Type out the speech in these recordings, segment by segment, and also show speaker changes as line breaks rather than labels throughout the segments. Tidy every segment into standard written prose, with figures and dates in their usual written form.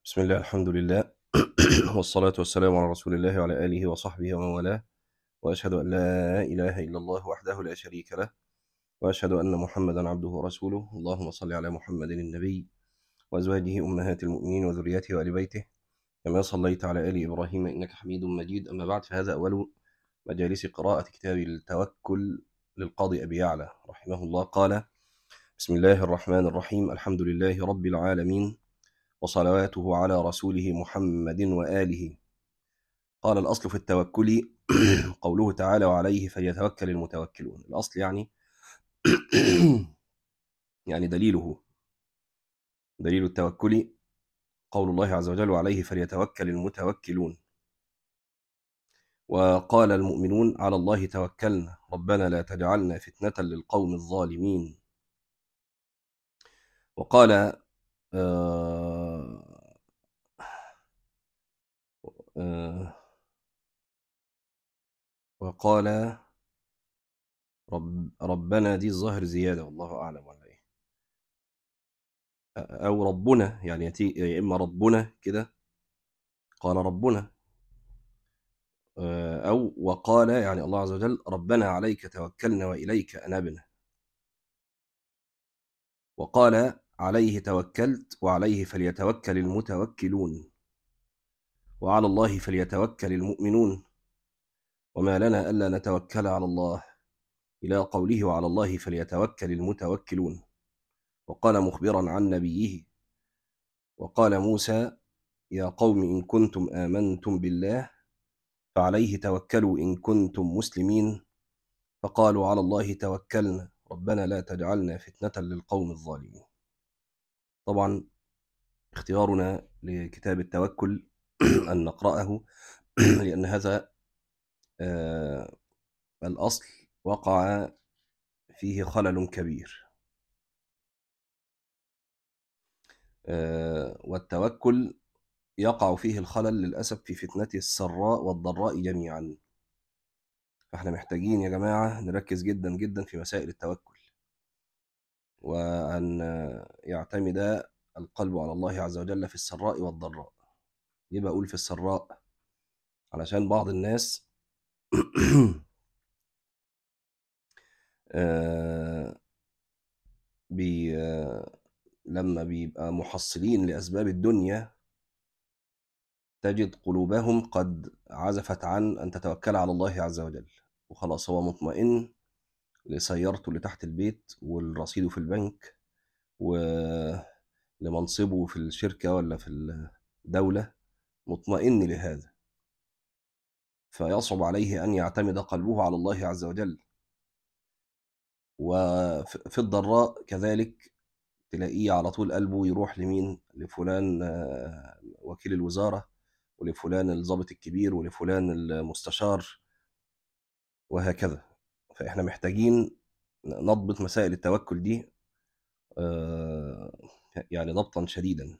بسم الله الحمد لله والصلاة والسلام على رسول الله وعلى آله وصحبه ومن والاه، وأشهد أن لا إله إلا الله وحده لا شريك له، وأشهد أن محمدا عبده ورسوله. اللهم صل على محمد النبي وأزواجه أمهات المؤمنين وذريته وآل بيته كما صليت على آل إبراهيم إنك حميد مجيد. أما بعد، فهذا أول مجالس قراءة كتاب التوكل للقاضي أبي يعلى رحمه الله. قال: بسم الله الرحمن الرحيم، الحمد لله رب العالمين، وصلواته على رسوله محمد وآله. قال: الأصل في التوكل قوله تعالى: وعليه فليتوكل المتوكلون. الأصل يعني يعني دليل التوكل قول الله عز وجل: وعليه فليتوكل المتوكلون. وقال المؤمنون: على الله توكلنا ربنا لا تجعلنا فتنة للقوم الظالمين. وقال آه آه وقال ربنا، دي الظاهر زيادة، والله أعلم ولا إيه، أو ربنا، يعني يا إما ربنا كده، قال ربنا، أو وقال يعني الله عز وجل: ربنا عليك توكلنا وإليك أنبنا. وقال: عليه توكلت وعليه فليتوكل المتوكلون وعلى الله فليتوكل المؤمنون وما لنا ألا نتوكل على الله، إلى قوله: وعلى الله فليتوكل المتوكلون. وقال مخبرا عن نبيه: وقال موسى: يا قوم إن كنتم آمنتم بالله فعليه توكلوا إن كنتم مسلمين، فقالوا: على الله توكلنا ربنا لا تجعلنا فتنة للقوم الظالمين. طبعا اختيارنا لكتاب التوكل أن نقرأه لأن هذا الأصل وقع فيه خلل كبير. والتوكل يقع فيه الخلل للأسف في فتنة السراء والضراء جميعا. فاحنا محتاجين يا جماعة نركز جدا جدا في مسائل التوكل، وأن يعتمد القلب على الله عز وجل في السراء والضراء. ليه بقول في السراء؟ علشان بعض الناس بي لما بيبقى محصلين لأسباب الدنيا تجد قلوبهم قد عزفت عن أن تتوكل على الله عز وجل، وخلاص هو مطمئن لسيارته اللي تحت البيت والرصيد في البنك ولمنصبه في الشركة ولا في الدولة، مطمئن لهذا، فيصعب عليه أن يعتمد قلبه على الله عز وجل. وفي الضراء كذلك تلاقيه على طول قلبه يروح لمين؟ لفلان وكيل الوزارة، ولفلان الضابط الكبير، ولفلان المستشار، وهكذا. فإحنا محتاجين نضبط مسائل التوكل دي يعني ضبطا شديدا.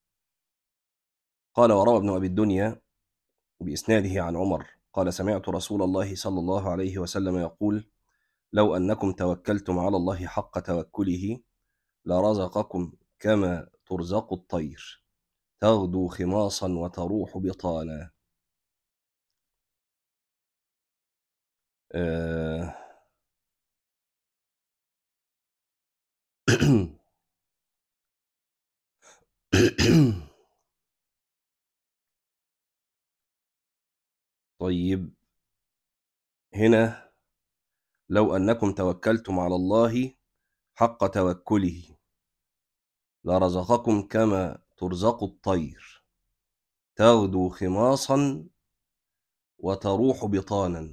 قال: وروى ابن أبي الدنيا بإسناده عن عمر قال: سمعت رسول الله صلى الله عليه وسلم يقول: لو أنكم توكلتم على الله حق توكله لرزقكم كما ترزق الطير تغدو خماصا وتروح بطانا. آه، طيب، هنا لو أنكم توكلتم على الله حق توكله لرزقكم كما ترزق الطير تغدو خماصا وتروح بطانا.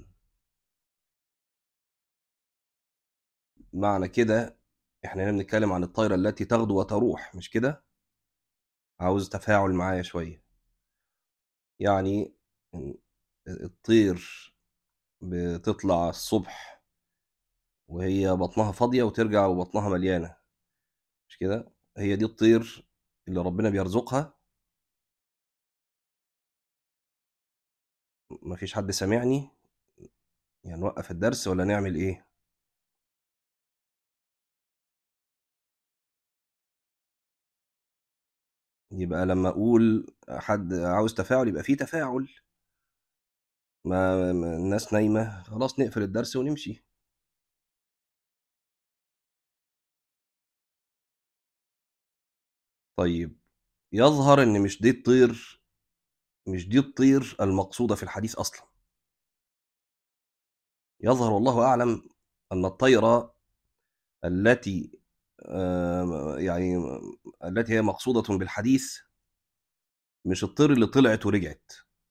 معنى كده احنا هنا بنتكلم عن الطيرة التي تغدو وتروح، مش كده؟ عاوز تفاعل معايا شوية. يعني الطير بتطلع الصبح وهي بطنها فاضية وترجع وبطنها مليانة، مش كده؟ هي دي الطير اللي ربنا بيرزقها. مفيش حد سامعني؟ يعني نوقف الدرس ولا نعمل ايه؟ يبقى لما أقول حد عاوز تفاعل يبقى فيه تفاعل. الناس نايمة، خلاص نقفل الدرس ونمشي. طيب، يظهر إن مش دي الطير المقصودة في الحديث أصلا. يظهر والله أعلم أن الطيرة التي يعني التي هي مقصودة بالحديث مش الطير اللي طلعت ورجعت.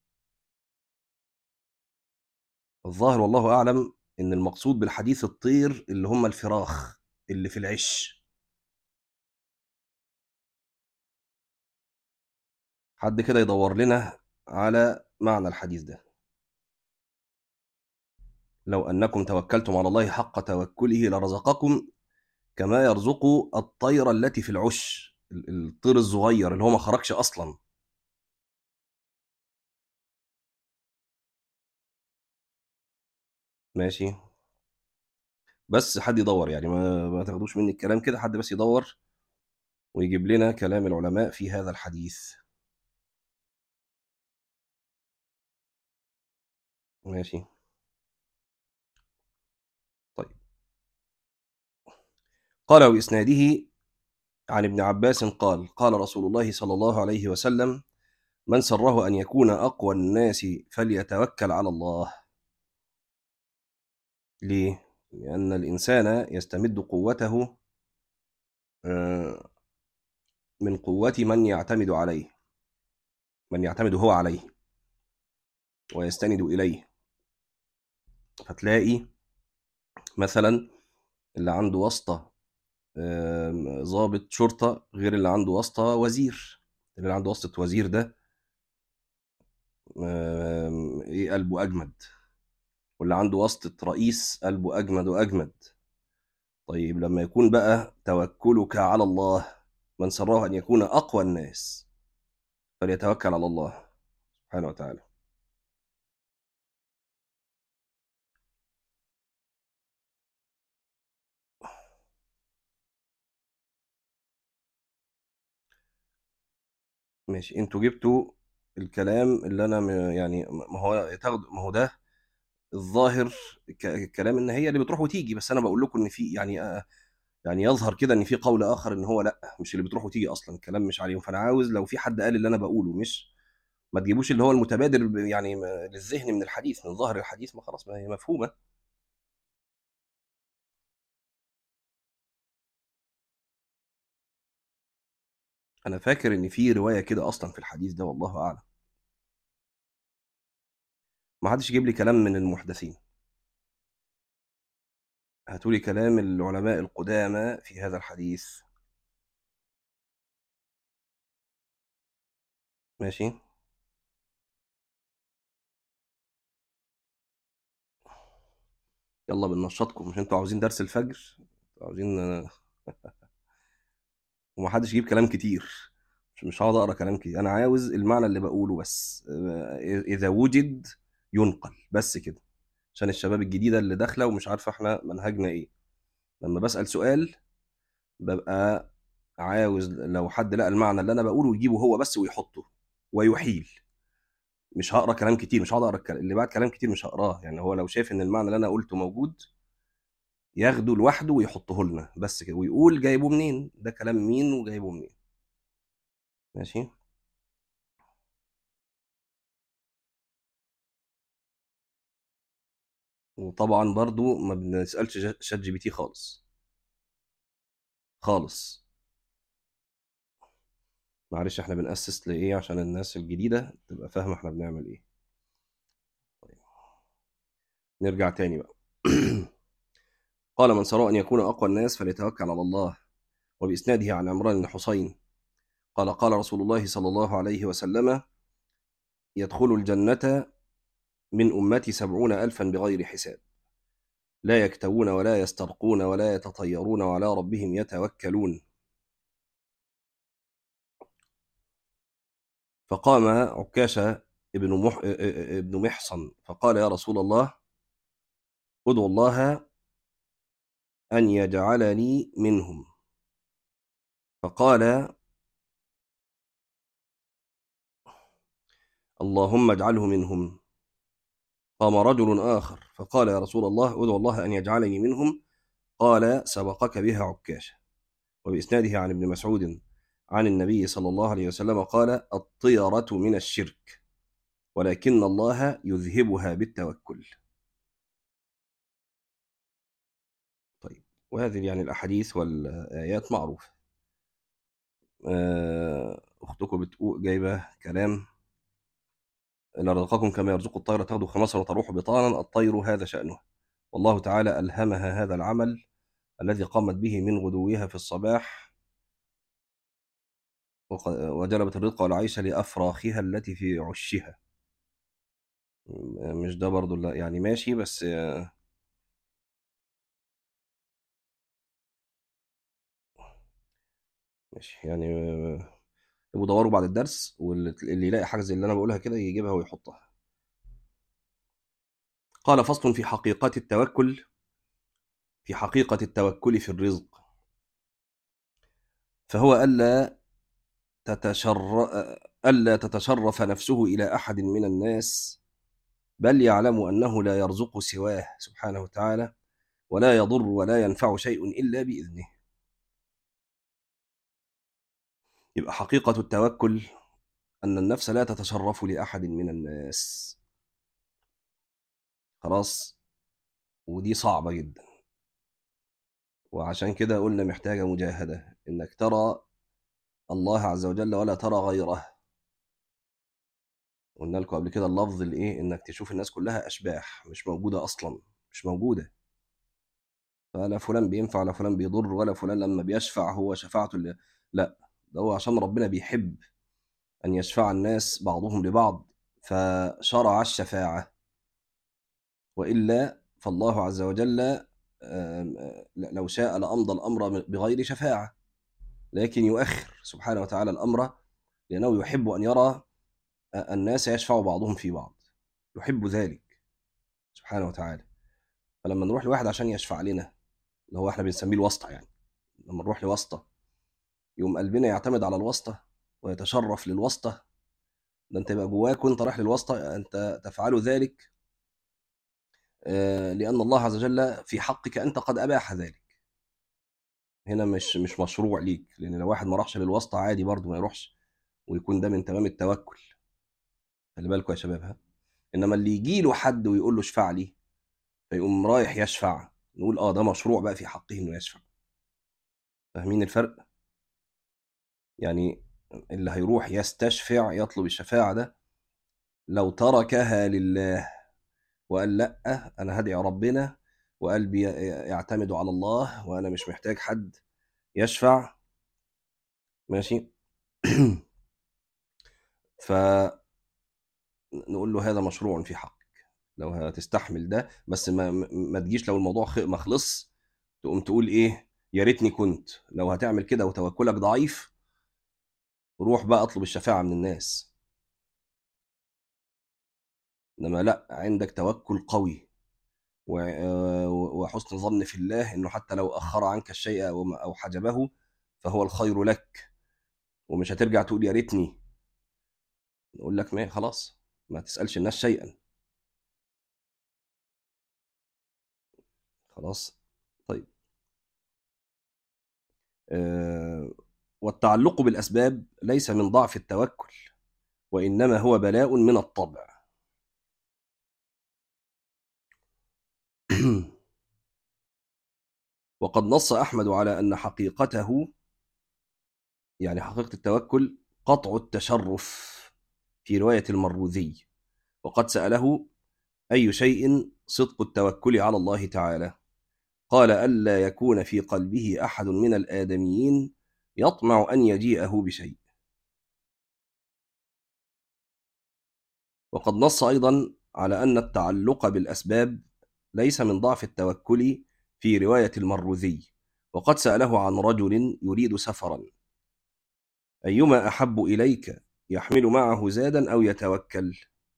الظاهر والله أعلم إن المقصود بالحديث الطير اللي هم الفراخ اللي في العش. حد كده يدور لنا على معنى الحديث ده. لو أنكم توكلتم على الله حق توكله لرزقكم كما يرزق الطير التي في العش، الطير الصغير اللي هو ما خرجش أصلا. ماشي. بس حد يدور، يعني ما تاخدوش مني الكلام كده، حد بس يدور ويجيب لنا كلام العلماء في هذا الحديث. ماشي. طيب، قال وإسناده عن ابن عباس قال قال رسول الله صلى الله عليه وسلم: من سره أن يكون أقوى الناس فليتوكل على الله. ليه؟ لأن الإنسان يستمد قوته آه، من قوة من يعتمد عليه، من يعتمد هو عليه ويستند إليه. فتلاقي مثلا اللي عنده واسطة ضابط شرطة غير اللي عنده واسطة وزير. اللي عنده واسطة وزير ده إيه، قلبه أجمد. واللي عنده واسطة رئيس قلبه أجمد وأجمد. طيب، لما يكون بقى توكلك على الله، من سره أن يكون أقوى الناس فليتوكل على الله سبحانه وتعالى. ماشي، انتوا جبتوا الكلام اللي انا يعني ما هو ده الظاهر. الكلام ان هي اللي بتروح وتيجي، بس انا بقول لكم ان في يعني يعني يظهر كده ان في قول اخر ان هو لا، مش اللي بتروح وتيجي اصلا، الكلام مش عليهم. فانا عاوز لو في حد قال اللي انا بقوله مش، ما تجيبوش اللي هو المتبادر يعني للذهن من الحديث، من ظاهر الحديث، ما خلاص ما هي مفهومه. انا فاكر ان في روايه كده اصلا في الحديث ده، والله اعلم. ما حدش يجيب لي كلام من المحدثين، هاتوا لي كلام العلماء القدامى في هذا الحديث. ماشي. يلا بننشطكم، مش انتوا عاوزين درس الفجر؟ عاوزين ومحدش يجيب كلام كتير. مش هقعد اقرا كلام كتير، انا عاوز المعنى اللي بقوله بس. اذا وجد ينقل بس كده، عشان الشباب الجديده اللي داخله ومش عارفه احنا منهجنا ايه. لما بسأل سؤال ببقى عاوز لو حد لقى المعنى اللي انا بقوله يجيبه هو بس ويحطه ويحيل. مش هقرا كلام كتير، مش هقعد اقرا اللي بعد كلام كتير مش هقراه. يعني هو لو شايف ان المعنى اللي انا قلته موجود ياخده لوحده ويحطه لنا بس كده، ويقول جايبه منين، ده كلام مين وجايبه منين. ماشي. وطبعا برضو ما بنسألش شات جي بي تي خالص خالص. معلش، احنا بنأسس لإيه؟ عشان الناس الجديدة تبقى فاهمة احنا بنعمل ايه. طيب، نرجع تاني بقى. قال من سراء أن يكون أقوى الناس فليتوكل على الله. وبإسناده عن عمران بن حسين قال قال رسول الله صلى الله عليه وسلم: يدخل الجنة من أمتي 70,000 بغير حساب، لا يكتوون ولا يسترقون ولا يتطيرون وعلى ربهم يتوكلون. فقام عكاشة ابن محصن فقال: يا رسول الله، ادعو الله أن يجعلني منهم. فقال: اللهم اجعله منهم. قام رجل آخر فقال يا رسول الله ادعو الله أن يجعلني منهم. قال سبقك بها عكاشة. وبإسناده عن ابن مسعود عن النبي صلى الله عليه وسلم قال الطيرة من الشرك ولكن الله يذهبها بالتوكل. طيب، وهذه يعني الأحاديث والآيات معروفة. أختكم بتقول جايبة كلام لرزقكم كما يرزق الطير تغدو خماصا وتروح بطانا. الطير هذا شأنه، والله تعالى ألهمها هذا العمل الذي قامت به من غدوها في الصباح وجلبت الرزق والعيش لأفراخها التي في عشها. مش ده برضو لا يعني ماشي، بس ماشي يعني. يبقوا دوروا بعد الدرس، واللي يلاقي حاجة زي اللي أنا بقولها كده يجيبها ويحطها. قال فصل في حقيقة التوكل، في حقيقة التوكل في الرزق. فهو ألا تتشرف نفسه إلى أحد من الناس، بل يعلم أنه لا يرزق سواه سبحانه وتعالى، ولا يضر ولا ينفع شيء إلا بإذنه. يبقى حقيقة التوكل أن النفس لا تتشرف لأحد من الناس. خلاص، ودي صعبة جدا، وعشان كده قلنا محتاجة مجاهدة، إنك ترى الله عز وجل ولا ترى غيره. قلنا لكم قبل كده اللفظ الإيه، إنك تشوف الناس كلها أشباح مش موجودة أصلا، مش موجودة. فلا فلان بينفع ولا فلان بيضر ولا فلان لما بيشفع هو شفاعته اللي... لا، ده هو عشان ربنا بيحب أن يشفع الناس بعضهم لبعض فشرع الشفاعة. وإلا فالله عز وجل لو شاء لأمضى الأمر بغير شفاعة، لكن يؤخر سبحانه وتعالى الأمر لأنه يحب أن يرى الناس يشفع بعضهم في بعض، يحب ذلك سبحانه وتعالى. فلما نروح لواحد عشان يشفع لنا، اللي هو احنا بنسميه الواسطة يعني، لما نروح لواسطة يوم قلبنا يعتمد على الواسطة ويتشرف للواسطة، ده انت يبقى جواك وانت رايح للواسطة انت تفعل ذلك لأن الله عز وجل في حقك أنت قد أباح ذلك. هنا مش مشروع ليك، لأن لو واحد ما راحش للواسطة عادي برضه ما يروحش، ويكون ده من تمام التوكل. خلي بالكم يا شباب، ها. إنما اللي يجي له حد ويقول له اشفع لي فيقوم رايح يشفع، نقول ده مشروع بقى في حقه إنه يشفع. فاهمين الفرق؟ يعني اللي هيروح يستشفع يطلب الشفاعة ده لو تركها لله وقال لأ أنا هدعي ربنا وقلبي يعتمد على الله وأنا مش محتاج حد يشفع، ماشي. فنقول له هذا مشروع في حقك لو هتستحمل ده، بس ما تجيش لو الموضوع ما خلص تقوم تقول إيه يا ريتني كنت. لو هتعمل كده وتوكلك ضعيف روح بقى اطلب الشفاعة من الناس. إنما لأ، عندك توكل قوي وحسن ظن في الله انه حتى لو اخر عنك الشيء او حجبه فهو الخير لك، ومش هترجع تقول يا ريتني. نقول لك ما خلاص، ما تسالش الناس شيئا. خلاص. طيب. والتعلق بالاسباب ليس من ضعف التوكل، وانما هو بلاء من الطبع. وقد نص احمد على ان حقيقته، يعني حقيقه التوكل، قطع التشرف، في روايه المروذي. وقد ساله أي شيء صدق التوكل على الله تعالى؟ قال ألا يكون في قلبه أحد من الآدميين يطمع أن يجيئه بشيء. وقد نص أيضا على أن التعلق بالأسباب ليس من ضعف التوكل، في رواية المروذي. وقد سأله عن رجل يريد سفرا أيما أحب إليك يحمل معه زادا أو يتوكل؟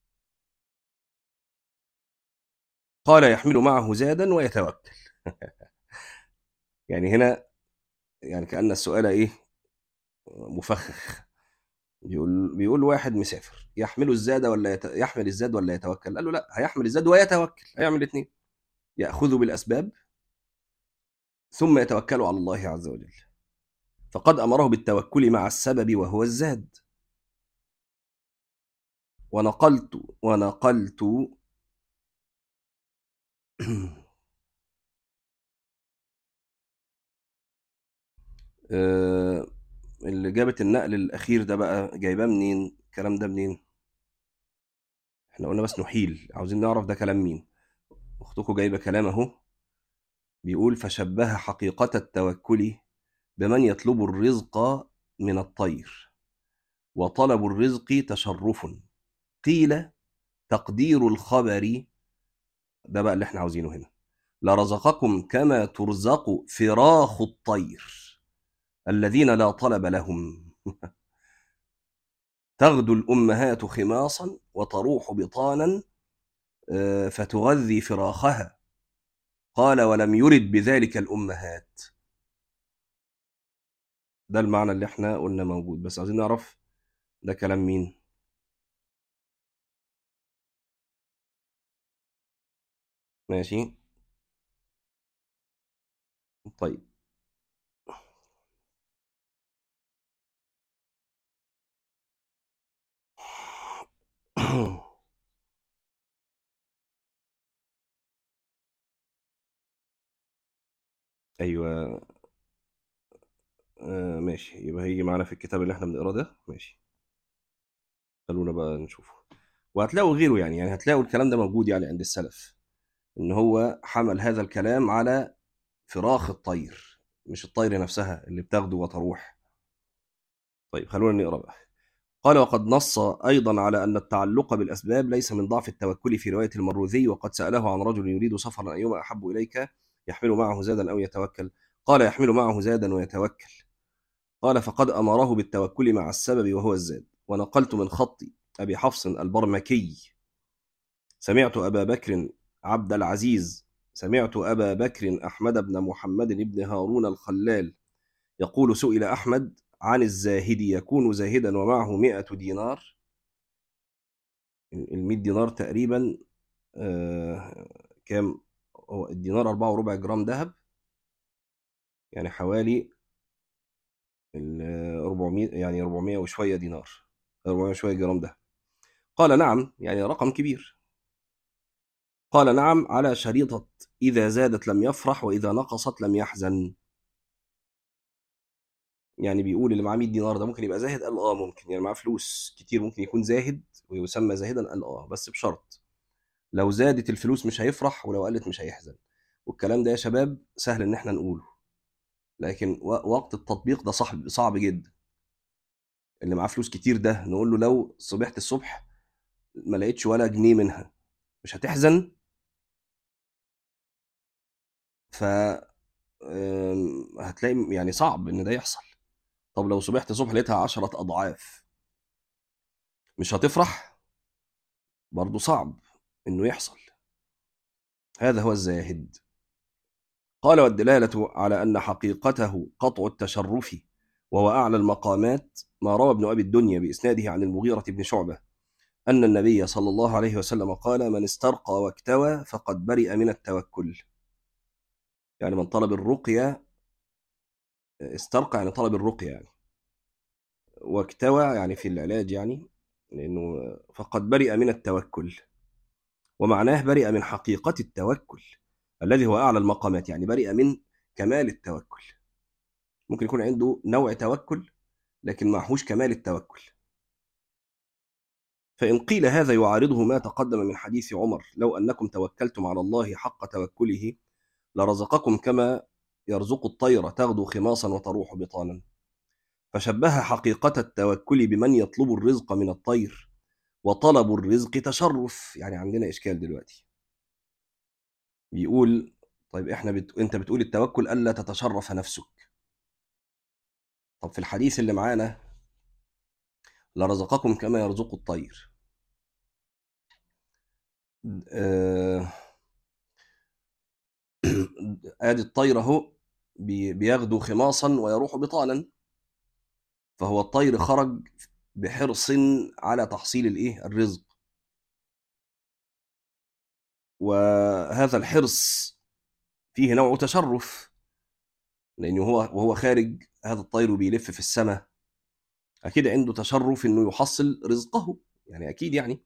قال يحمل معه زادا ويتوكل. يعني هنا يعني كأن السؤال إيه، مفخخ. بيقول واحد مسافر يحمل الزاد ولا يحمل الزاد ولا يتوكل؟ قال له لا، هيحمل الزاد ويتوكل، هيعمل الاثنين، يأخذ بالأسباب ثم يتوكل على الله عز وجل. فقد أمره بالتوكل مع السبب وهو الزاد. ونقلت آه، اللي جابت النقل الأخير ده بقى جايباه منين؟ الكلام ده منين؟ احنا قلنا بس نحيل، عاوزين نعرف ده كلام مين. أختكم جايبة كلام أهو، بيقول فشبه حقيقة التوكل بمن يطلب الرزق من الطير، وطلب الرزق تشرف. قيل تقدير الخبر، ده بقى اللي احنا عاوزينه هنا، لرزقكم كما ترزق فراخ الطير الذين لا طلب لهم. تغدو الأمهات خماصا وتروح بطانا فتغذي فراخها. قال ولم يرد بذلك الأمهات. ده المعنى اللي احنا قلنا موجود، بس عايزين نعرف ده كلام مين. ماشي. طيب. ايوه. ماشي، يبقى هيجي معانا في الكتاب اللي احنا بنقراه ده. ماشي، خلونا بقى نشوفه. وهتلاقوا غيره يعني هتلاقوا الكلام ده موجود يعني عند السلف، ان هو حمل هذا الكلام على فراخ الطير، مش الطير نفسها اللي بتاخده وتروح. طيب خلونا نقرا بقى. قال وقد نص أيضا على أن التعلق بالأسباب ليس من ضعف التوكل في رواية المروذي، وقد سأله عن رجل يريد سفرا أيما أحب إليك، يحمل معه زادا أو يتوكل؟ قال يحمل معه زادا ويتوكل. قال فقد أمره بالتوكل مع السبب وهو الزاد. ونقلت من خط أبي حفص البرمكي سمعت أبا بكر عبد العزيز سمعت أبا بكر أحمد بن محمد بن هارون الخلال يقول سئل أحمد عن الزاهد يكون زاهدا ومعه 100 دينار. ال 100 دينار تقريبا كام؟ هو الدينار 4 وربع جرام ذهب، يعني حوالي ال 400، يعني 400 وشوية دينار، 400 وشوية جرام ذهب. قال نعم، يعني رقم كبير. قال نعم على شريطة إذا زادت لم يفرح وإذا نقصت لم يحزن. يعني بيقول اللي معاه 100 دينار ده ممكن يبقى زاهد؟ قال ممكن، يعني معاه فلوس كتير ممكن يكون زاهد ويسمى زاهدا؟ قال بس بشرط لو زادت الفلوس مش هيفرح، ولو قلت مش هيحزن. والكلام ده يا شباب سهل ان احنا نقوله، لكن وقت التطبيق ده صعب جدا. اللي معاه فلوس كتير ده نقول له لو صبحت الصبح ما لقيتش ولا جنيه منها مش هتحزن؟ ف هتلاقي يعني صعب ان ده يحصل. طب لو صبحت الصبح لقيتها 10 أضعاف مش هتفرح؟ برضه صعب انه يحصل. هذا هو الزاهد. قال والدلالة على أن حقيقته قطع التشرف وهو أعلى المقامات ما روى ابن أبي الدنيا بإسناده عن المغيرة بن شعبة أن النبي صلى الله عليه وسلم قال من استرقى واكتوى فقد برئ من التوكل. يعني من طلب الرقية، استرقى يعني طلب الرقية يعني، واكتوى يعني في العلاج يعني، لأنه فقد برئ من التوكل. ومعناه برئ من حقيقة التوكل الذي هو أعلى المقامات، يعني برئ من كمال التوكل. ممكن يكون عنده نوع توكل لكن معهوش كمال التوكل. فإن قيل هذا يعارضه ما تقدم من حديث عمر لو أنكم توكلتم على الله حق توكله لرزقكم كما يرزق الطير تغدو خماصا وتروح بطانا. فشبه حقيقة التوكل بمن يطلب الرزق من الطير، وطلب الرزق تشرف. يعني عندنا إشكال دلوقتي، بيقول طيب أنت بتقول التوكل ألا تتشرف نفسك. طب في الحديث اللي معانا لرزقكم كما يرزق الطير، آه، ادي الطير اهو بيغدو خماصا ويروح بطانا، فهو الطير خرج بحرص على تحصيل الايه الرزق، وهذا الحرص فيه نوع تشرف، لانه وهو خارج هذا الطير بيلف في السماء، اكيد عنده تشرف انه يحصل رزقه، يعني اكيد يعني.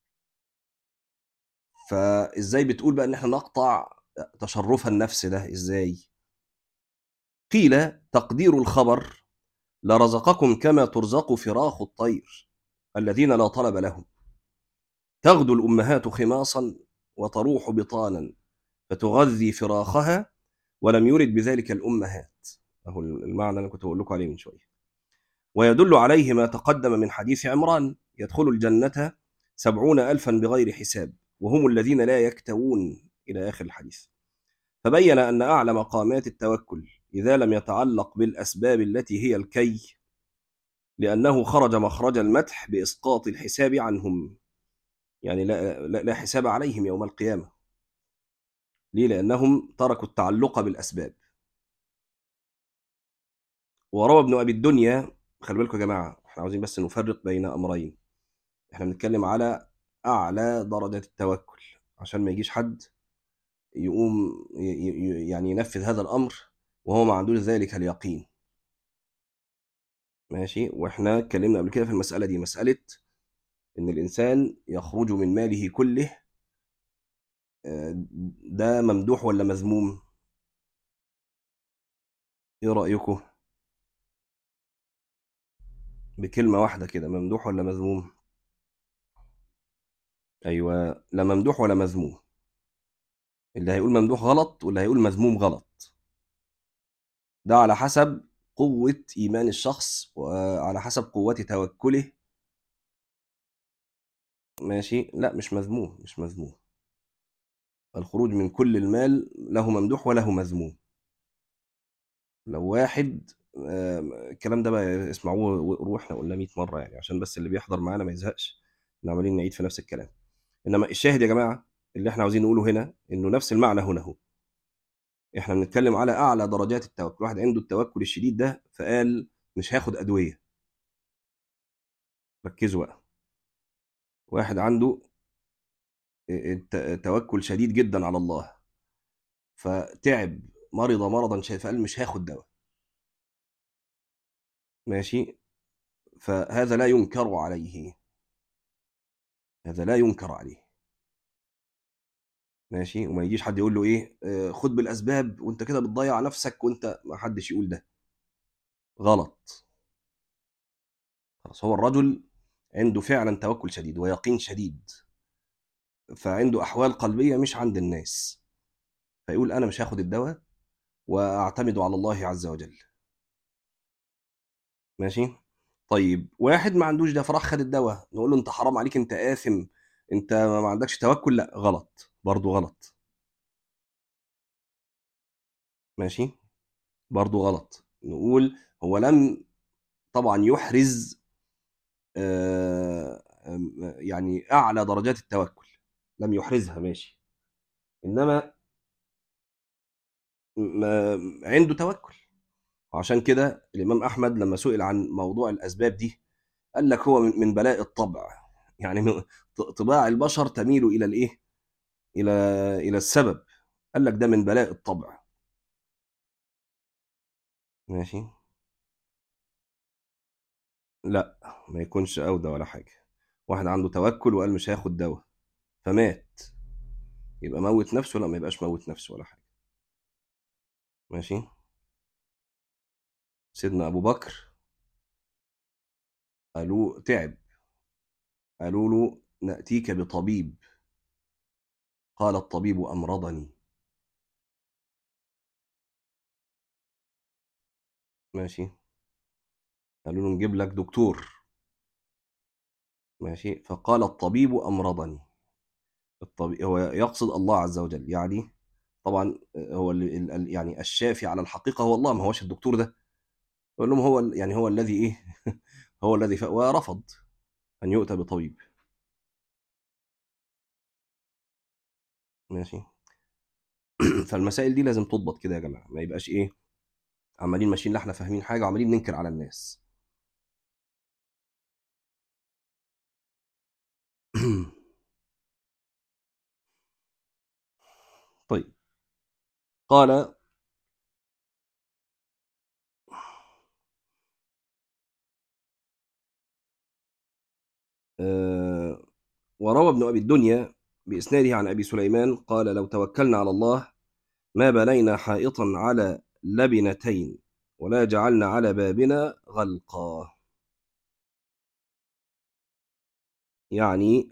فازاي بتقول بقى ان احنا نقطع تشرف النفس ده ازاي؟ قيل تقدير الخبر: لرزقكم كما ترزق فراخ الطير الذين لا طلب لهم، تغدو الامهات خماصا وتروح بطانا فتغذي فراخها، ولم يرد بذلك الامهات. اهو المعنى اللي كنت بقول لكم عليه من شويه. ويدل عليه ما تقدم من حديث عمران: يدخل الجنة 70,000 بغير حساب وهم الذين لا يكتوون، إلى آخر الحديث. فبين أن أعلى مقامات التوكل إذا لم يتعلق بالأسباب التي هي الكي، لأنه خرج مخرج المدح بإسقاط الحساب عنهم، يعني لا حساب عليهم يوم القيامة. ليه؟ لأنهم تركوا التعلق بالأسباب. وروى ابن أبي الدنيا، خلي بالكم يا جماعة، احنا عاوزين بس نفرق بين أمرين. احنا بنتكلم على أعلى درجة التوكل، عشان ما يجيش حد يقوم يعني ينفذ هذا الأمر وهو ما عندوش ذلك اليقين. ماشي. واحنا اتكلمنا قبل كده في المسألة دي، مسألة إن الإنسان يخرج من ماله كله، ده ممدوح ولا مذموم؟ إيه رأيكم؟ بكلمة واحدة كده، ممدوح ولا مذموم؟ أيوة، لا ممدوح ولا مذموم. اللي هيقول ممدوح غلط، واللي هيقول مذموم غلط. ده على حسب قوة إيمان الشخص وعلى حسب قوة توكله. ماشي. لا، مش مذموم، مش مذموم. الخروج من كل المال له ممدوح وله مذموم. لو واحد الكلام ده بقى اسمعوه وقروه، احنا قلنا 100 مرة يعني، عشان بس اللي بيحضر معانا ما يزهقش، احنا عمالين نعيد في نفس الكلام. انما الشاهد يا جماعة اللي احنا عاوزين نقوله هنا انه نفس المعنى هنا هو. احنا بنتكلم على اعلى درجات التوكل. واحد عنده التوكل الشديد ده فقال مش هاخد ادوية. ركزوا بقى. واحد عنده توكل شديد جدا على الله، فتعب، مرض مرضا شديدا، فقال مش هاخد دواء. ماشي. فهذا لا ينكر عليه، هذا لا ينكر عليه. ماشي. وما يجيش حد يقول له ايه خد بالاسباب وانت كده بتضيع نفسك، وانت ما حدش يقول ده، غلط. خلاص، هو الرجل عنده فعلا توكل شديد ويقين شديد، فعنده احوال قلبيه مش عند الناس، فيقول انا مش هاخد الدواء واعتمد على الله عز وجل. ماشي. طيب واحد ما عندوش ده فراح خد الدواء، نقول له انت حرام عليك، انت آثم، انت ما عندكش توكل؟ لا، غلط، برضو غلط. ماشي. برضو غلط. نقول هو لم طبعا يحرز يعني اعلى درجات التوكل، لم يحرزها. ماشي. انما عنده توكل. عشان كده الامام احمد لما سئل عن موضوع الاسباب دي قال لك هو من بلاء الطبع، يعني طباع البشر تميل الى الايه، الى الى السبب. قال لك ده من بلاء الطبع. ماشي. لا، ما يكونش اودى ولا حاجه. واحد عنده توكل وقال مش هياخد دواء فمات، يبقى موت نفسه؟ لا، ما يبقاش موت نفسه ولا حاجه. ماشي. سيدنا ابو بكر قالوا تعب، قالوا له ناتيك بطبيب، قال الطبيب امرضني. ماشي. قالوا له نجيب لك دكتور. ماشي. فقال الطبيب امرضني. الطبيب هو يقصد الله عز وجل يعني. طبعا هو يعني الشافي على الحقيقه هو الله، ما هوش الدكتور ده. يقول لهم هو يعني هو الذي ايه هو الذي ورفض ان يؤتى بطبيب. ماشي. فالمسائل دي لازم تضبط كده يا جماعه، ما يبقاش ايه عمالين ماشيين لا احنا فاهمين حاجه وعمالين ننكر على الناس. طيب، قال وروى ابن أبي الدنيا بإسناده عن أبي سليمان قال لو توكلنا على الله ما بنينا حائطا على لبنتين ولا جعلنا على بابنا غلقا. يعني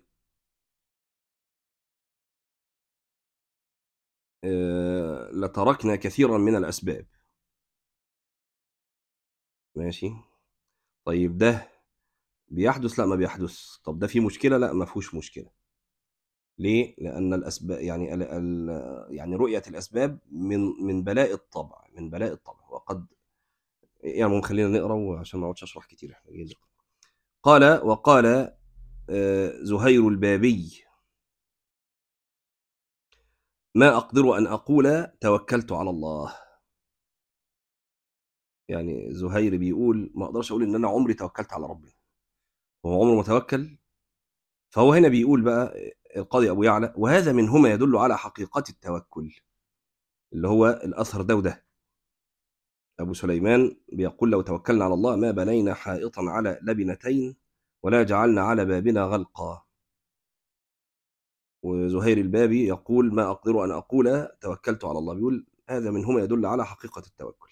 لتركنا كثيرا من الأسباب. ماشي. طيب ده بيحدث؟ لا ما بيحدث. طب ده فيه مشكلة؟ لا ما فيهوش مشكلة. ليه؟ لأن الأسباب يعني يعني رؤية الأسباب من بلاء الطبع، من بلاء الطبع. وقد يعني خلينا نقرأ عشان ما اقعدش أشرح كتير. احنا جايين نقرأ. قال وقال زهير البابي ما أقدر أن أقول توكلت على الله. يعني زهير بيقول ما أقدرش أقول إن أنا عمري توكلت على ربنا، هو عمره ما توكل. فهو هنا بيقول بقى القاضي أبو يعلى وهذا منهما يدل على حقيقة التوكل، اللي هو الأثر ده وده. أبو سليمان بيقول لو توكلنا على الله ما بنينا حائطا على لبنتين ولا جعلنا على بابنا غلقا. وزهير البابي يقول ما أقدر أن أقول توكلت على الله. بيقول هذا منهما يدل على حقيقة التوكل.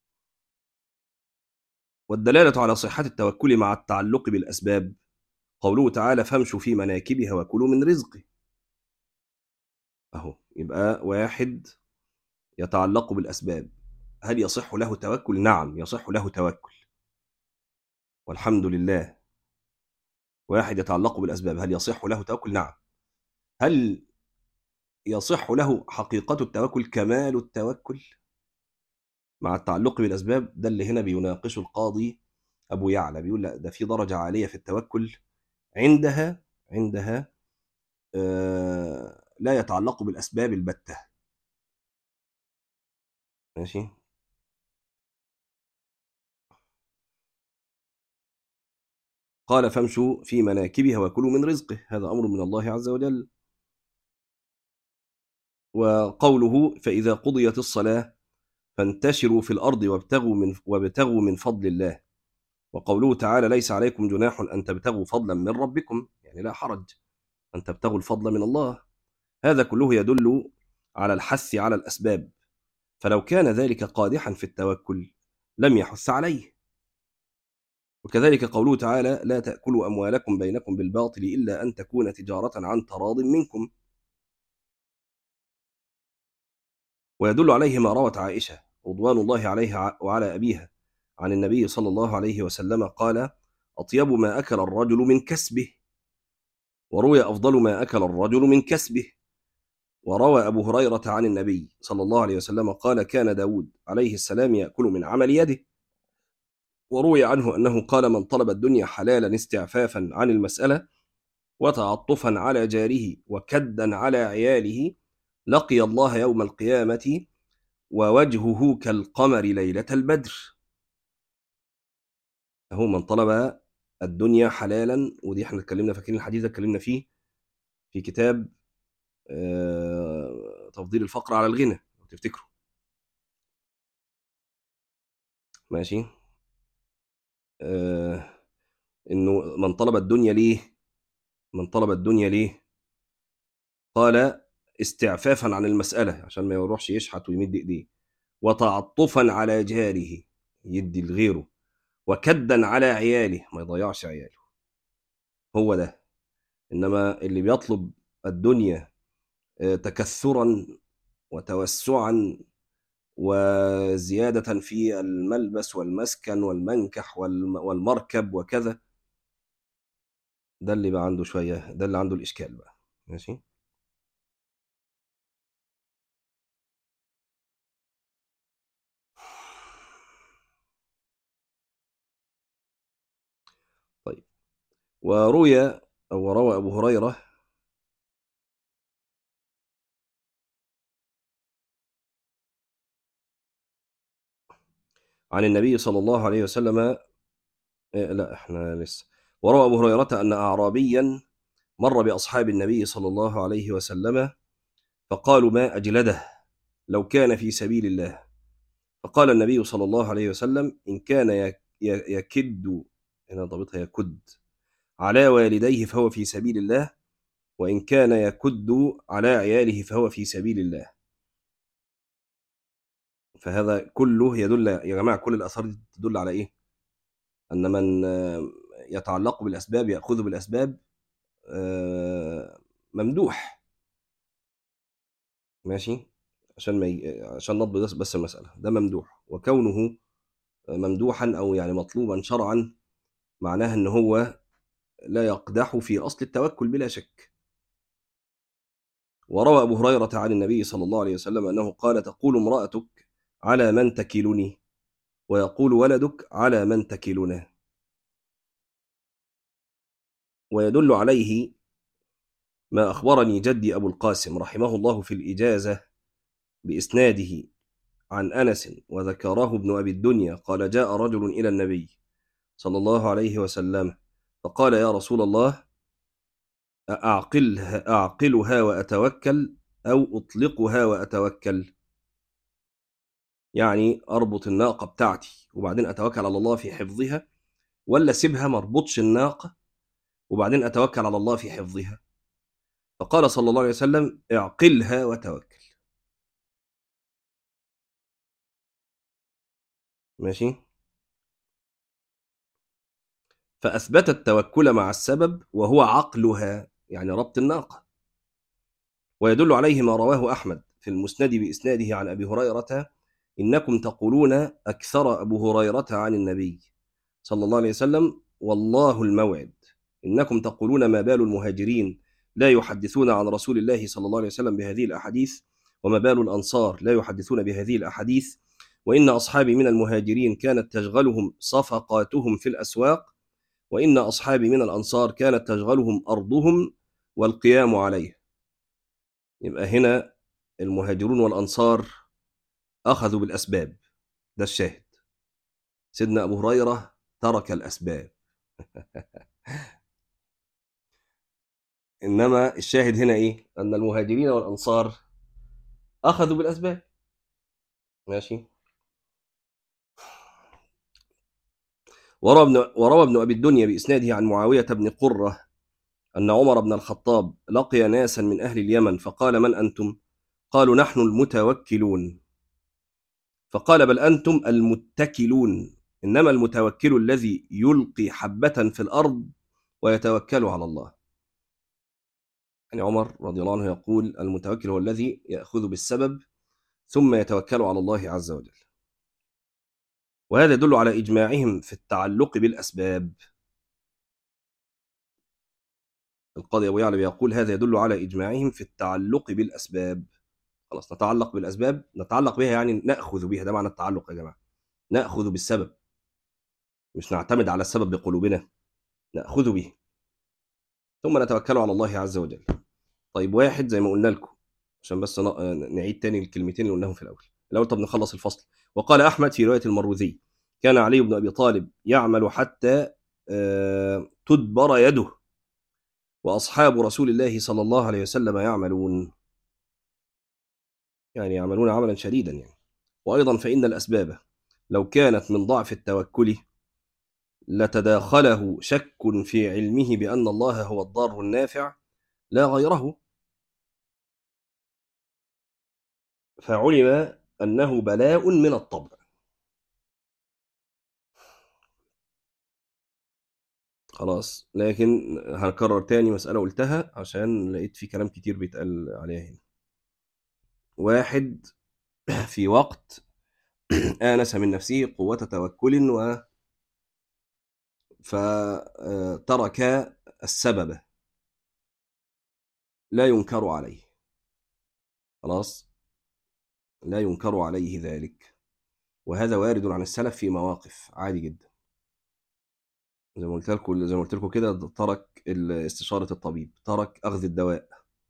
والدلالة على صحة التوكل مع التعلق بالأسباب قوله تعالى فامشوا في مناكبها وكلوا من رزقه. أهو يبقى واحد يتعلق بالأسباب، هل يصح له توكل؟ نعم يصح له توكل والحمد لله. واحد يتعلق بالأسباب هل يصح له توكل؟ نعم. هل يصح له حقيقة التوكل، كمال التوكل مع التعلق بالأسباب؟ ده اللي هنا بيناقش القاضي أبو يعلى. بيقول لا، ده في درجة عالية في التوكل عندها لا يتعلق بالأسباب البتة. ماشي. قال فامشوا في مناكبها وكلوا من رزقه، هذا أمر من الله عز وجل. وقوله فإذا قضيت الصلاة فانتشروا في الأرض وابتغوا من فضل الله. وقوله تعالى ليس عليكم جناح أن تبتغوا فضلا من ربكم، يعني لا حرج أن تبتغوا الفضل من الله. هذا كله يدل على الحث على الأسباب، فلو كان ذلك قادحا في التوكل لم يحث عليه. وكذلك قوله تعالى لا تأكلوا أموالكم بينكم بالباطل إلا أن تكون تجارة عن تراض منكم. ويدل عليه ما روت عائشة رضوان الله عليها وعلى أبيها عن النبي صلى الله عليه وسلم قال أطيب ما أكل الرجل من كسبه، وروي أفضل ما أكل الرجل من كسبه. وروى أبو هريرة عن النبي صلى الله عليه وسلم قال كان داود عليه السلام يأكل من عمل يده. وروي عنه أنه قال من طلب الدنيا حلالا استعفافا عن المسألة وتعطفا على جاره وكدا على عياله لقي الله يوم القيامة ووجهه كالقمر ليلة البدر. هو من طلب الدنيا حلالا، ودي احنا اتكلمنا، فاكرين الحديث ده اتكلمنا فيه في كتاب تفضيل الفقر على الغنى لو تفتكروا. ماشي. انه من طلب الدنيا ليه؟ من طلب الدنيا ليه؟ قال استعفافا عن المسألة عشان ما يروحش يشحت ويمد ايديه، وتعطفا على جاره يدي لغيره، وكدا على عياله ما يضيعش عياله. هو ده. انما اللي بيطلب الدنيا تكثرا وتوسعا وزيادة في الملبس والمسكن والمنكح والمركب وكذا، ده اللي بقى عنده شوية، ده اللي عنده الإشكال بقى. ماشي. طيب. وروى أبو هريرة عن النبي صلى الله عليه وسلم لا احنا لسه. وروى أبو هريرة أن أعرابيا مر بأصحاب النبي صلى الله عليه وسلم فقالوا ما أجلده لو كان في سبيل الله. فقال النبي صلى الله عليه وسلم إن كان يكد، هنا ضابطها يكد، على والديه فهو في سبيل الله، وإن كان يكد على عياله فهو في سبيل الله. فهذا كله يدل يا جماعة، كل الآثار دي تدل على إيه؟ أن من يتعلق بالأسباب يأخذ بالأسباب ممدوح. ماشي، عشان ما عشان نضبط بس المسألة، ده ممدوح، وكونه ممدوحا أو يعني مطلوبا شرعا معناها أن هو لا يقدح في أصل التوكل بلا شك. وروى أبو هريرة عن النبي صلى الله عليه وسلم أنه قال تقول امرأتك على من تكلني، ويقول ولدك على من تكلنا. ويدل عليه ما أخبرني جدي أبو القاسم رحمه الله في الإجازة بإسناده عن أنس وذكره ابن أبي الدنيا قال جاء رجل إلى النبي صلى الله عليه وسلم فقال يا رسول الله أعقلها وأتوكل أو أطلقها وأتوكل؟ يعني أربط الناقة بتاعتي وبعدين أتوكل على الله في حفظها، ولا سيبها مربطش الناقة وبعدين أتوكل على الله في حفظها؟ فقال صلى الله عليه وسلم اعقلها وتوكل. ماشي. فأثبت التوكل مع السبب وهو عقلها، يعني ربط الناقة. ويدل عليه ما رواه أحمد في المسند بإسناده عن أبي هريرة إنكم تقولون أكثر أبو هريرة عن النبي صلى الله عليه وسلم والله الموعد، إنكم تقولون ما بال المهاجرين لا يحدثون عن رسول الله صلى الله عليه وسلم بهذه الأحاديث، وما بال الأنصار لا يحدثون بهذه الأحاديث، وإن أصحابي من المهاجرين كانت تشغلهم صفقاتهم في الأسواق، وإن أصحابي من الأنصار كانت تشغلهم أرضهم والقيام عليه. يبقى هنا المهاجرون والأنصار أخذوا بالأسباب، ده الشاهد. سيدنا أبو هريرة ترك الأسباب. إنما الشاهد هنا إيه؟ أن المهاجرين والأنصار أخذوا بالأسباب. ماشي. وروى ابن أبي الدنيا بإسناده عن معاوية بن قرة أن عمر بن الخطاب لقي ناسا من أهل اليمن فقال من أنتم؟ قالوا نحن المتوكلون. فقال بل أنتم المتكلون، إنما المتوكل الذي يلقي حبة في الأرض ويتوكل على الله. يعني عمر رضي الله عنه يقول المتوكل هو الذي يأخذ بالسبب ثم يتوكل على الله عز وجل. وهذا يدل على إجماعهم في التعلق بالأسباب. القاضي أبو يعلى يقول هذا يدل على إجماعهم في التعلق بالأسباب. خلاص نتعلق بالأسباب، نتعلق بها يعني نأخذ بها، ده معنى التعلق يا جماعة، نأخذ بالسبب، مش نعتمد على السبب بقلوبنا، نأخذ به ثم نتوكل على الله عز وجل. طيب واحد زي ما قلنا لكم عشان بس نعيد تاني الكلمتين اللي قلناهم في الأول. طب نخلص الفصل. وقال أحمد في رواية المروذي كان علي بن أبي طالب يعمل حتى تدبر يده، وأصحاب رسول الله صلى الله عليه وسلم يعملون، يعني يعملون عملا شديدا يعني. وأيضا فإن الأسباب لو كانت من ضعف التوكل لتداخله شك في علمه بأن الله هو الضار النافع لا غيره، فعلم أنه بلاء من الطبع. خلاص، لكن هنكرر تاني مسألة قلتها عشان لقيت في كلام كتير بيتقال عليها هنا. واحد في وقت آنس من نفسه قوة توكل فترك السبب، لا ينكر عليه، خلاص لا ينكر عليه ذلك. وهذا وارد عن السلف في مواقف عادي جدا، زي ما قلت لكم كده، ترك استشارة الطبيب، ترك أخذ الدواء،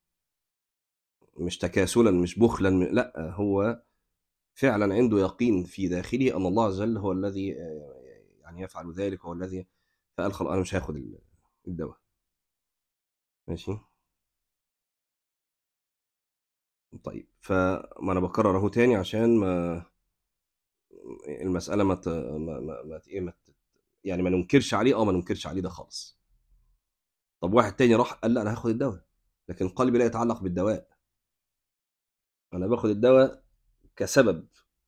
مش تكاسلا مش بخلا، لا، هو فعلا عنده يقين في داخله أن الله عز وجل هو الذي يعني يفعل ذلك، هو الذي، فقال خلاص أنا مش هاخد الدواء. ماشي. طيب، فما انا بكرر اهو تاني عشان ما المسألة ما ت... ما ايه ما ت... يعني ما ننكرش عليه، ما ننكرش عليه ده خالص. طب واحد تاني راح قال لا انا هاخد الدواء، لكن قلبي لا يتعلق بالدواء. انا باخد الدواء كسبب،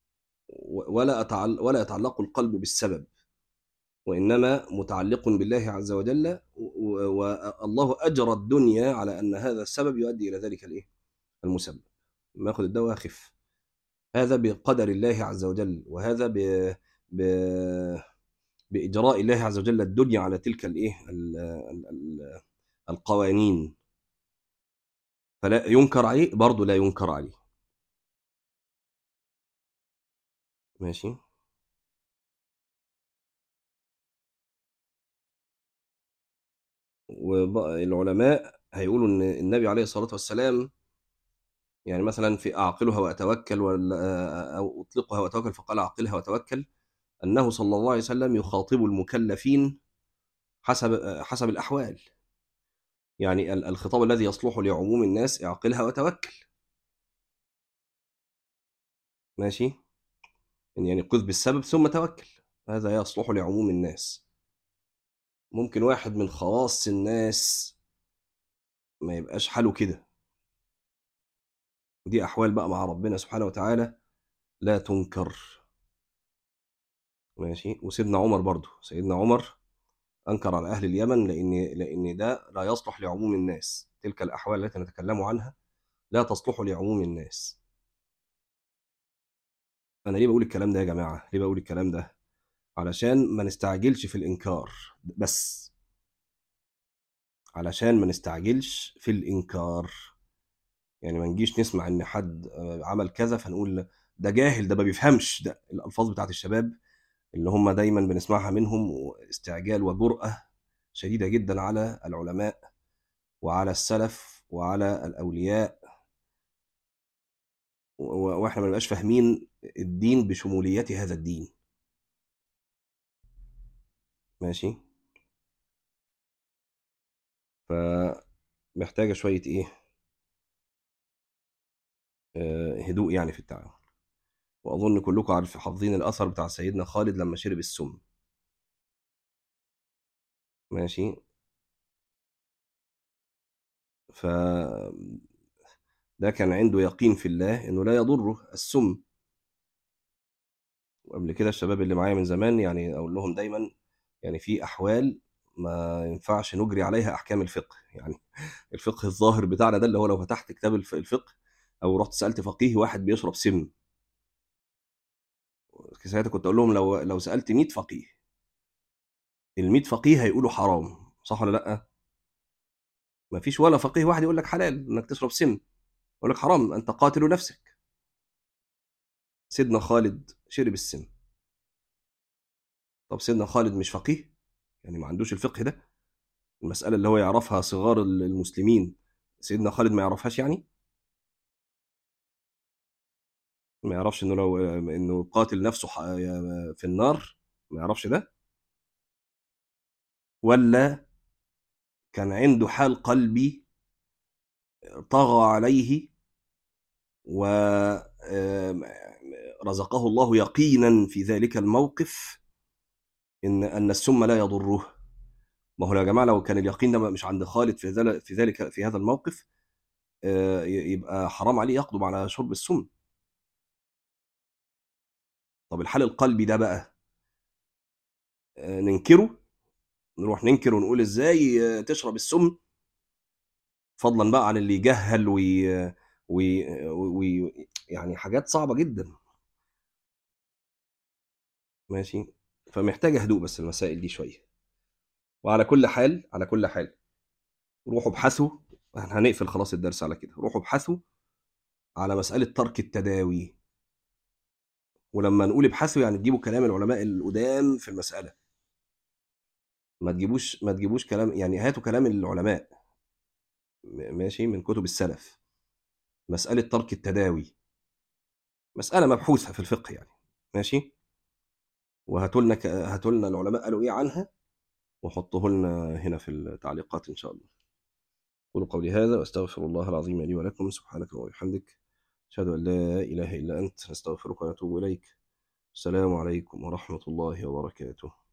ولا يتعلق القلب بالسبب، وانما متعلق بالله عز وجل، والله اجرى الدنيا على ان هذا السبب يؤدي الى ذلك الايه، المسبب. ما اخد الدواء اخف، هذا بقدر الله عز وجل، وهذا ب... باجراء الله عز وجل الدنيا على تلك الايه القوانين، فلا ينكر عليه، برضه لا ينكر عليه. ماشي. والعلماء هيقولوا ان النبي عليه الصلاه والسلام، يعني مثلا في اعقلها واتوكل، ولا او اطلقها واتوكل، فقال اعقلها وتوكل، انه صلى الله عليه وسلم يخاطب المكلفين حسب الاحوال. يعني الخطاب الذي يصلح لعموم الناس اعقلها وتوكل. ماشي. يعني خذ بالسبب ثم توكل، هذا يصلح لعموم الناس. ممكن واحد من خواص الناس ما يبقاش حاله كده، ودي احوال بقى مع ربنا سبحانه وتعالى لا تنكر. ماشي. وسيدنا عمر برضو، سيدنا عمر انكر على اهل اليمن، لان ده لا يصلح لعموم الناس، تلك الاحوال التي نتكلم عنها لا تصلح لعموم الناس. انا ليه بقول الكلام ده يا جماعه؟ ليه بقول الكلام ده؟ علشان ما نستعجلش في الانكار بس، علشان ما نستعجلش في الانكار. يعني ما نجيش نسمع ان حد عمل كذا فنقول ده جاهل، ده ما بيفهمش. ده الالفاظ بتاعت الشباب اللي هم دايما بنسمعها منهم، استعجال وجرأة شديدة جدا على العلماء وعلى السلف وعلى الأولياء، واحنا ما نبقاش فاهمين الدين بشموليات هذا الدين. ماشي. فمحتاجة شوية ايه، هدوء يعني في التعامل. واظن كلكم عارف حافظين الاثر بتاع سيدنا خالد لما شرب السم. ماشي. ف ده كان عنده يقين في الله انه لا يضره السم. وقبل كده الشباب اللي معايا من زمان يعني اقول لهم دايما، يعني في احوال ما ينفعش نجري عليها احكام الفقه. يعني الفقه الظاهر بتاعنا ده، اللي هو لو فتحت كتاب الفقه او رحت سالت فقيه واحد بيشرب سم، ساعتها كنت اقول لهم لو سالت 100 فقيه، ال 100 فقيه هيقولوا حرام، صح ولا لا؟ ما فيش ولا فقيه واحد يقول لك حلال انك تشرب سم، يقول لك حرام انت قاتل نفسك. سيدنا خالد شرب السم. طب سيدنا خالد مش فقيه؟ يعني ما عندوش الفقه ده؟ المسألة اللي هو يعرفها صغار المسلمين سيدنا خالد ما يعرفهاش يعني؟ ما يعرفش انه لو انه قاتل نفسه في النار؟ ما يعرفش ده؟ ولا كان عنده حال قلبي طغى عليه، ورزقه الله يقينا في ذلك الموقف ان السم لا يضره؟ ما هو يا جماعه لو كان اليقين ده مش عند خالد في هذا الموقف، يبقى حرام عليه يقدم على شرب السم. طب الحال القلبي ده بقى، ننكره؟ نروح ننكر ونقول ازاي تشرب السم؟ فضلا بقى عن اللي يجهل يعني حاجات صعبة جدا. ماشي. فمحتاجة هدوء بس المسائل دي شوية. وعلى كل حال، على كل حال، روحوا ابحثوا. هنقفل خلاص الدرس على كده. روحوا ابحثوا على مسألة ترك التداوي. ولما نقول ابحثوا يعني تجيبوا كلام العلماء القدام في المسألة، ما تجيبوش كلام، يعني هاتوا كلام العلماء. ماشي، من كتب السلف. مسألة ترك التداوي مسألة مبحوثة في الفقه يعني. ماشي. هاتوا لنا العلماء قالوا ايه عنها، وحطوه لنا هنا في التعليقات ان شاء الله. أقول قولي هذا وأستغفر الله العظيم لي ولكم. سبحانك اللهم وبحمدك، أشهد أن لا إله إلا أنت، نستغفرك ونتوب إليك. السلام عليكم ورحمة الله وبركاته.